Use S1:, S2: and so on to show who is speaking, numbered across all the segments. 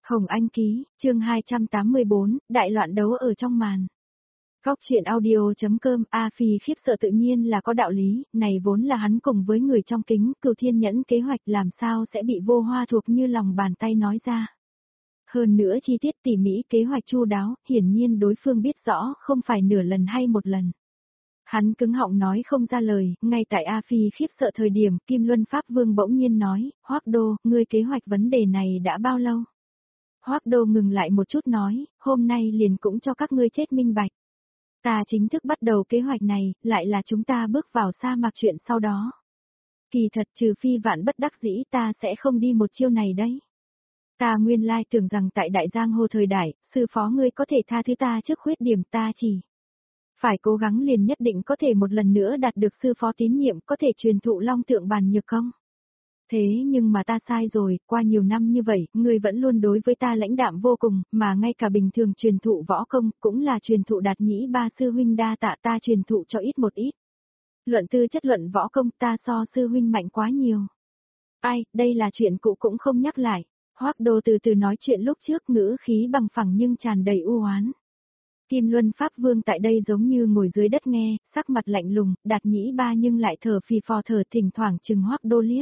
S1: Hồng Anh ký, chương 284, đại loạn đấu ở trong màn. Góc truyện audio.com. A Phi khiếp sợ tự nhiên là có đạo lý, này vốn là hắn cùng với người trong kính, Cửu Thiên Nhẫn kế hoạch làm sao sẽ bị Vô Hoa thuộc như lòng bàn tay nói ra. Hơn nữa chi tiết tỉ mỉ kế hoạch chu đáo, hiển nhiên đối phương biết rõ, không phải nửa lần hay một lần. Hắn cứng họng nói không ra lời, ngay tại A Phi khiếp sợ thời điểm, Kim Luân Pháp Vương bỗng nhiên nói, Hoắc Đô, ngươi kế hoạch vấn đề này đã bao lâu? Hoắc Đô ngừng lại một chút nói, hôm nay liền cũng cho các ngươi chết minh bạch. Ta chính thức bắt đầu kế hoạch này, lại là chúng ta bước vào sa mạc chuyện sau đó. Kỳ thật trừ phi vạn bất đắc dĩ ta sẽ không đi một chiêu này đấy. Ta nguyên lai tưởng rằng tại đại giang hồ thời đại, sư phó ngươi có thể tha thứ ta trước khuyết điểm ta chỉ. Phải cố gắng liền nhất định có thể một lần nữa đạt được sư phó tín nhiệm có thể truyền thụ long tượng bàn nhược công. Thế nhưng mà ta sai rồi, qua nhiều năm như vậy, ngươi vẫn luôn đối với ta lãnh đạm vô cùng, mà ngay cả bình thường truyền thụ võ công, cũng là truyền thụ Đạt Nhĩ ba sư huynh đa tạ ta truyền thụ cho ít một ít. Luận tư chất luận võ công ta so sư huynh mạnh quá nhiều. Ai, đây là chuyện cũ cũng không nhắc lại. Hoắc Đô từ từ nói chuyện lúc trước ngữ khí bằng phẳng nhưng tràn đầy u oán. Kim Luân Pháp Vương tại đây giống như ngồi dưới đất nghe, sắc mặt lạnh lùng, Đạt Nhĩ ba nhưng lại thở phì phò thở thỉnh thoảng chừng Hoắc Đô liếc.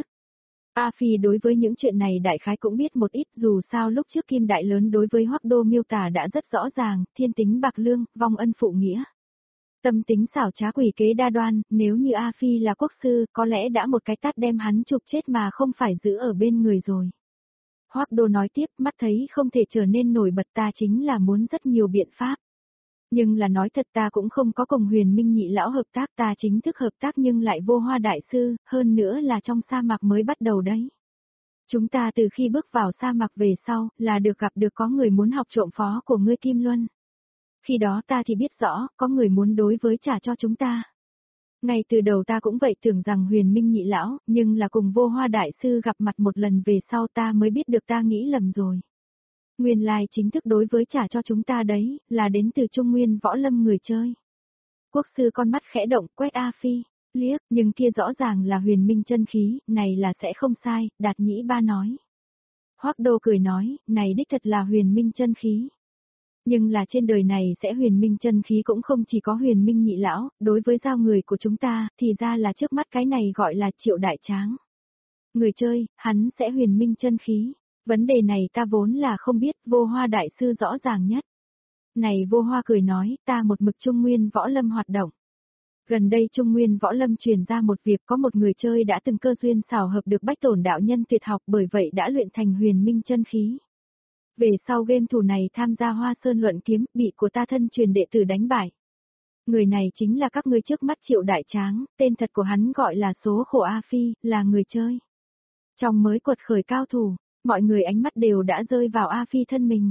S1: A Phi đối với những chuyện này đại khái cũng biết một ít dù sao lúc trước Kim Đại Lớn đối với Hoắc Đô miêu tả đã rất rõ ràng, thiên tính bạc lương, vong ân phụ nghĩa. Tâm tính xảo trá quỷ kế đa đoan, nếu như A Phi là quốc sư, có lẽ đã một cái tát đem hắn chụp chết mà không phải giữ ở bên người rồi. Hoắc Đô nói tiếp, mắt thấy không thể trở nên nổi bật ta chính là muốn rất nhiều biện pháp. Nhưng là nói thật ta cũng không có cùng Huyền Minh nhị lão hợp tác ta chính thức hợp tác nhưng lại Vô Hoa đại sư, hơn nữa là trong sa mạc mới bắt đầu đấy. Chúng ta từ khi bước vào sa mạc về sau, là được gặp được có người muốn học trộm phó của ngươi Kim Luân. Khi đó ta thì biết rõ, có người muốn đối với trả cho chúng ta. Ngay từ đầu ta cũng vậy tưởng rằng Huyền Minh nhị lão, nhưng là cùng Vô Hoa đại sư gặp mặt một lần về sau ta mới biết được ta nghĩ lầm rồi. Nguyên lai chính thức đối với trả cho chúng ta đấy, là đến từ Trung Nguyên võ lâm người chơi. Quốc sư con mắt khẽ động quét A Phi, liếc, nhưng kia rõ ràng là Huyền Minh chân khí, này là sẽ không sai, Đạt Nhĩ ba nói. Hoắc Đô cười nói, này đích thật là Huyền Minh chân khí. Nhưng là trên đời này sẽ Huyền Minh chân khí cũng không chỉ có Huyền Minh nhị lão, đối với giao người của chúng ta, thì ra là trước mắt cái này gọi là Triệu Đại Tráng. Người chơi, hắn sẽ Huyền Minh chân khí. Vấn đề này ta vốn là không biết, Vô Hoa đại sư rõ ràng nhất. Này Vô Hoa cười nói, ta một mực Trung Nguyên võ lâm hoạt động. Gần đây Trung Nguyên võ lâm truyền ra một việc có một người chơi đã từng cơ duyên xảo hợp được Bách Tổn đạo nhân tuyệt học bởi vậy đã luyện thành Huyền Minh chân khí. Về sau game thủ này tham gia Hoa Sơn luận kiếm, bị của ta thân truyền đệ tử đánh bại. Người này chính là các ngươi trước mắt Triệu Đại Tráng, tên thật của hắn gọi là Số Khổ A Phi, là người chơi. Trong mới quật khởi cao thủ. Mọi người ánh mắt đều đã rơi vào A Phi thân mình.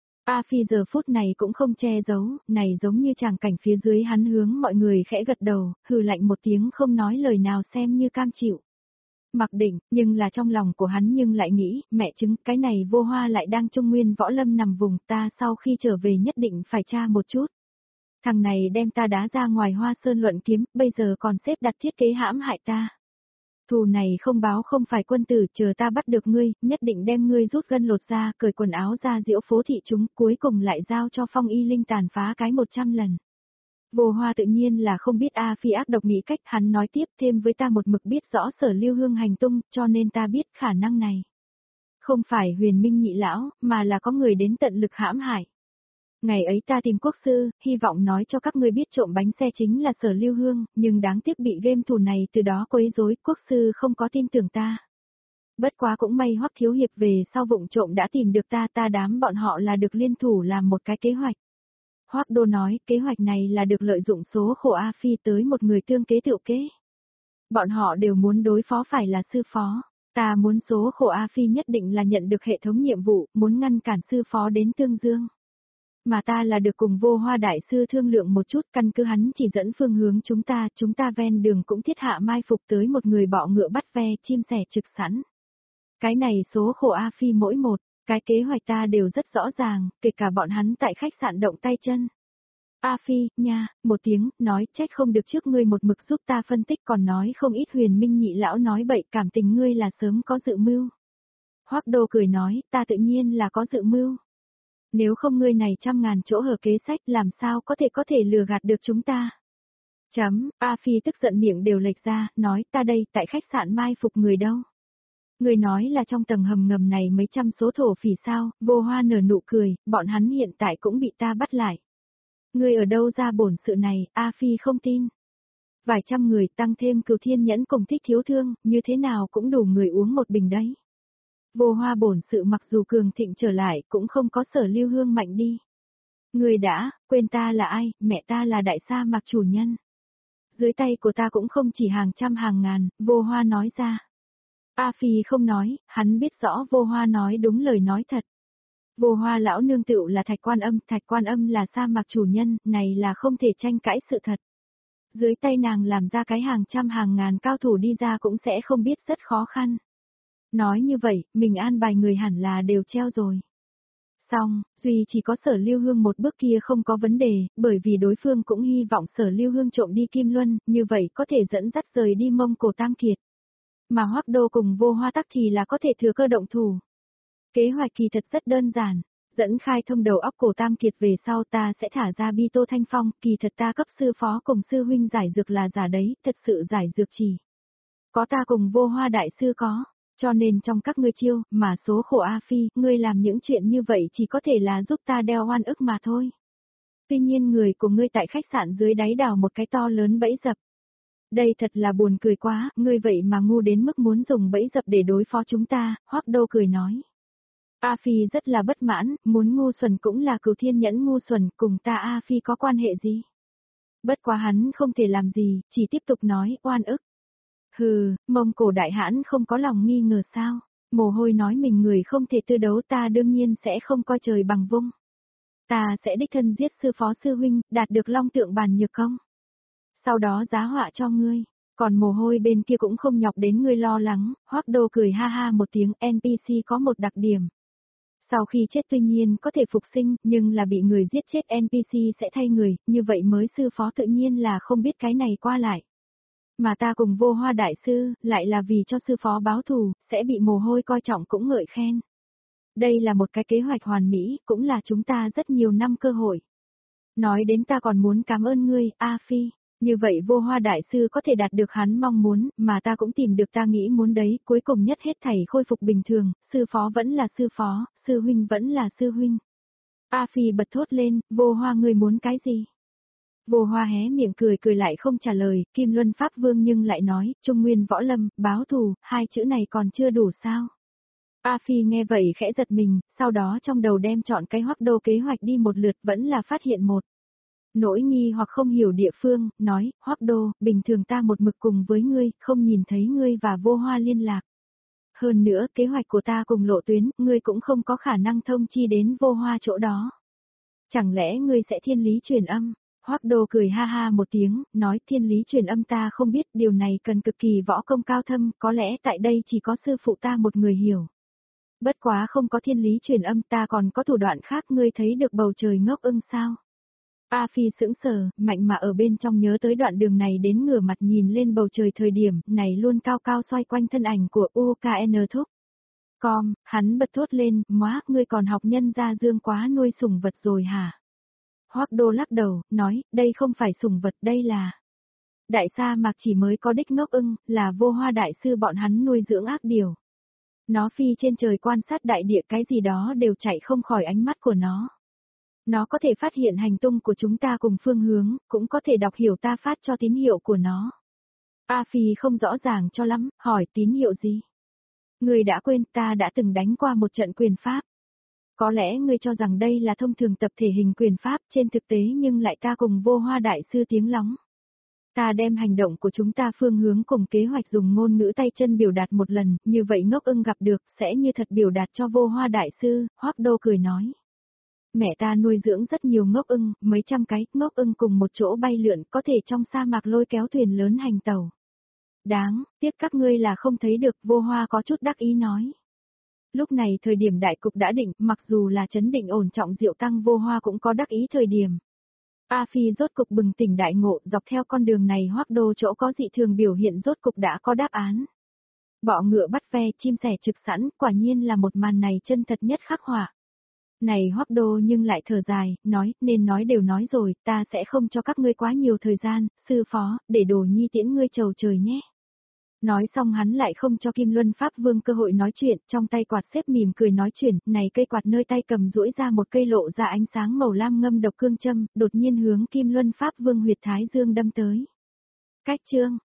S1: A Phi giờ phút này cũng không che giấu, này giống như tràng cảnh phía dưới hắn hướng mọi người khẽ gật đầu, hừ lạnh một tiếng không nói lời nào xem như cam chịu. Mặc định, nhưng là trong lòng của hắn nhưng lại nghĩ, mẹ chứng, cái này Vô Hoa lại đang Trung Nguyên võ lâm nằm vùng ta sau khi trở về nhất định phải tra một chút. Thằng này đem ta đá ra ngoài Hoa Sơn luận kiếm, bây giờ còn xếp đặt thiết kế hãm hại ta. Thù này không báo không phải quân tử, chờ ta bắt được ngươi, nhất định đem ngươi rút gân lột ra, cởi quần áo ra diễu phố thị chúng, cuối cùng lại giao cho Phong Y Linh tàn phá cái 100 lần. Vô Hoa tự nhiên là không biết A Phi ác độc nghĩ cách, hắn nói tiếp thêm với ta một mực biết rõ Sở Lưu Hương hành tung, cho nên ta biết khả năng này. Không phải Huyền Minh nhị lão, mà là có người đến tận lực hãm hại. Ngày ấy ta tìm quốc sư, hy vọng nói cho các ngươi biết trộm bánh xe chính là Sở Lưu Hương, nhưng đáng tiếc bị game thủ này từ đó quấy rối, quốc sư không có tin tưởng ta. Bất quá cũng may Hoắc thiếu hiệp về sau vụng trộm đã tìm được ta đám bọn họ là được liên thủ làm một cái kế hoạch. Hoắc Đô nói, kế hoạch này là được lợi dụng Số Khổ A Phi tới một người tương kế tựu kế. Bọn họ đều muốn đối phó phải là sư phó. Ta muốn Số Khổ A Phi nhất định là nhận được hệ thống nhiệm vụ, muốn ngăn cản sư phó đến Tương Dương. Mà ta là được cùng Vô Hoa đại sư thương lượng một chút, căn cứ hắn chỉ dẫn phương hướng chúng ta ven đường cũng thiết hạ mai phục tới một người bọ ngựa bắt ve, chim sẻ trực sẵn. Cái này Số Khổ A Phi mỗi một, cái kế hoạch ta đều rất rõ ràng, kể cả bọn hắn tại khách sạn động tay chân. A Phi, nha, một tiếng, nói trách không được trước ngươi một mực giúp ta phân tích còn nói không ít Huyền Minh nhị lão nói bậy cảm tình ngươi là sớm có dự mưu. Hoắc Đô cười nói, ta tự nhiên là có dự mưu. Nếu không ngươi này trăm ngàn chỗ hở kế sách làm sao có thể lừa gạt được chúng ta. A Phi tức giận miệng đều lệch ra, nói ta đây tại khách sạn mai phục người đâu. Người nói là trong tầng hầm ngầm này mấy trăm số thổ phỉ sao, Vô Hoa nở nụ cười, bọn hắn hiện tại cũng bị ta bắt lại. Người ở đâu ra bổn sự này, A Phi không tin. Vài trăm người tăng thêm Cửu Thiên Nhẫn cùng Thích Thiếu Thương, như thế nào cũng đủ người uống một bình đấy. Vô Hoa bổn sự mặc dù cường thịnh trở lại cũng không có Sở Lưu Hương mạnh đi. Người đã, quên ta là ai, mẹ ta là đại sa mạc chủ nhân. Dưới tay của ta cũng không chỉ hàng trăm hàng ngàn, Vô Hoa nói ra. A Phi không nói, hắn biết rõ Vô Hoa nói đúng lời nói thật. Vô Hoa lão nương tựu là Thạch Quan Âm là sa mạc chủ nhân, này là không thể tranh cãi sự thật. Dưới tay nàng làm ra cái hàng trăm hàng ngàn cao thủ đi ra cũng sẽ không biết rất khó khăn. Nói như vậy, mình an bài người hẳn là đều treo rồi. Xong, duy chỉ có Sở Lưu Hương một bước kia không có vấn đề, bởi vì đối phương cũng hy vọng Sở Lưu Hương trộm đi Kim Luân, như vậy có thể dẫn dắt rời đi Mông Cổ Tam Kiệt. Mà Hoắc Đô cùng Vô Hoa tắc thì là có thể thừa cơ động thủ. Kế hoạch kỳ thật rất đơn giản, dẫn khai thông đầu óc Cổ Tam Kiệt về sau ta sẽ thả ra Bi Tô Thanh Phong, kỳ thật ta cấp sư phó cùng sư huynh giải dược là giả đấy, thật sự giải dược chỉ. Có ta cùng Vô Hoa đại sư có. Cho nên trong các ngươi chiêu, mà số khổ A Phi, ngươi làm những chuyện như vậy chỉ có thể là giúp ta đeo oan ức mà thôi. Tuy nhiên người của ngươi tại khách sạn dưới đáy đào một cái to lớn bẫy dập. Đây thật là buồn cười quá, ngươi vậy mà ngu đến mức muốn dùng bẫy dập để đối phó chúng ta, Hoắc Đô cười nói. A Phi rất là bất mãn, muốn ngu xuẩn cũng là Cửu Thiên Nhẫn ngu xuẩn, cùng ta A Phi có quan hệ gì? Bất quá hắn không thể làm gì, chỉ tiếp tục nói, oan ức. Hừ, Mông Cổ đại hãn không có lòng nghi ngờ sao? Mồ hôi nói mình người không thể tư đấu ta đương nhiên sẽ không coi trời bằng vung. Ta sẽ đích thân giết sư phó sư huynh, đạt được long tượng bàn nhược công. Sau đó giá họa cho ngươi, còn mồ hôi bên kia cũng không nhọc đến ngươi lo lắng, Hoắc Đô cười ha ha một tiếng NPC có một đặc điểm. Sau khi chết tuy nhiên có thể phục sinh, nhưng là bị người giết chết NPC sẽ thay người, như vậy mới sư phó tự nhiên là không biết cái này qua lại. Mà ta cùng Vô Hoa đại sư, lại là vì cho sư phó báo thù, sẽ bị mồ hôi coi trọng cũng ngợi khen. Đây là một cái kế hoạch hoàn mỹ, cũng là chúng ta rất nhiều năm cơ hội. Nói đến ta còn muốn cảm ơn ngươi, A Phi. Như vậy Vô Hoa đại sư có thể đạt được hắn mong muốn, mà ta cũng tìm được ta nghĩ muốn đấy, cuối cùng nhất hết thảy khôi phục bình thường, sư phó vẫn là sư phó, sư huynh vẫn là sư huynh. A Phi bật thốt lên, Vô Hoa ngươi muốn cái gì? Vô Hoa hé miệng cười lại không trả lời, Kim Luân Pháp Vương nhưng lại nói, Trung Nguyên Võ Lâm, báo thù, hai chữ này còn chưa đủ sao? A Phi nghe vậy khẽ giật mình, sau đó trong đầu đem chọn cái Hoắc Đô kế hoạch đi một lượt vẫn là phát hiện một. Nỗi nghi hoặc không hiểu địa phương, nói, Hoắc Đô, bình thường ta một mực cùng với ngươi, không nhìn thấy ngươi và Vô Hoa liên lạc. Hơn nữa, kế hoạch của ta cùng lộ tuyến, ngươi cũng không có khả năng thông chi đến Vô Hoa chỗ đó. Chẳng lẽ ngươi sẽ thiên lý truyền âm? Hoắc Đô cười ha ha một tiếng, nói thiên lý truyền âm ta không biết, điều này cần cực kỳ võ công cao thâm, có lẽ tại đây chỉ có sư phụ ta một người hiểu. Bất quá không có thiên lý truyền âm ta còn có thủ đoạn khác, ngươi thấy được bầu trời ngốc ưng sao? A Phi sững sờ, mạnh mà ở bên trong nhớ tới đoạn đường này đến ngửa mặt nhìn lên bầu trời thời điểm, này luôn cao cao xoay quanh thân ảnh của UKN thúc. Hắn bật thốt lên, móa, ngươi còn học nhân gia dương quá nuôi sủng vật rồi hả? Hoắc Đô lắc đầu, nói, đây không phải sủng vật, đây là... Đại sa mạc chỉ mới có đích ngốc ưng, là Vô Hoa đại sư bọn hắn nuôi dưỡng ác điều. Nó phi trên trời quan sát đại địa, cái gì đó đều chạy không khỏi ánh mắt của nó. Nó có thể phát hiện hành tung của chúng ta cùng phương hướng, cũng có thể đọc hiểu ta phát cho tín hiệu của nó. A Phi không rõ ràng cho lắm, hỏi tín hiệu gì? Ngươi đã quên ta đã từng đánh qua một trận quyền pháp. Có lẽ ngươi cho rằng đây là thông thường tập thể hình quyền pháp, trên thực tế nhưng lại ta cùng Vô Hoa đại sư tiếng lóng. Ta đem hành động của chúng ta phương hướng cùng kế hoạch dùng ngôn ngữ tay chân biểu đạt một lần, như vậy ngốc ưng gặp được, sẽ như thật biểu đạt cho Vô Hoa đại sư, Hoắc Đô cười nói. Mẹ ta nuôi dưỡng rất nhiều ngốc ưng, mấy trăm cái, ngốc ưng cùng một chỗ bay lượn, có thể trong sa mạc lôi kéo thuyền lớn hành tàu. Đáng, tiếc các ngươi là không thấy được, Vô Hoa có chút đắc ý nói. Lúc này thời điểm đại cục đã định, mặc dù là chấn định ổn trọng Diệu Tăng Vô Hoa cũng có đắc ý thời điểm. A Phi rốt cục bừng tỉnh đại ngộ, dọc theo con đường này Hoắc Đô chỗ có dị thường biểu hiện rốt cục đã có đáp án. Bọ ngựa bắt ve, chim sẻ trực sẵn, quả nhiên là một màn này chân thật nhất khắc họa. Này Hoắc Đô nhưng lại thở dài, nói, nên nói đều nói rồi, ta sẽ không cho các ngươi quá nhiều thời gian, sư phó, để Đồ Nhi tiễn ngươi chầu trời nhé. Nói xong hắn lại không cho Kim Luân Pháp Vương cơ hội nói chuyện, trong tay quạt xếp mỉm cười nói chuyện, này cây quạt nơi tay cầm duỗi ra một cây lộ ra ánh sáng màu lam ngâm độc cương châm, đột nhiên hướng Kim Luân Pháp Vương huyệt thái dương đâm tới. Cách chương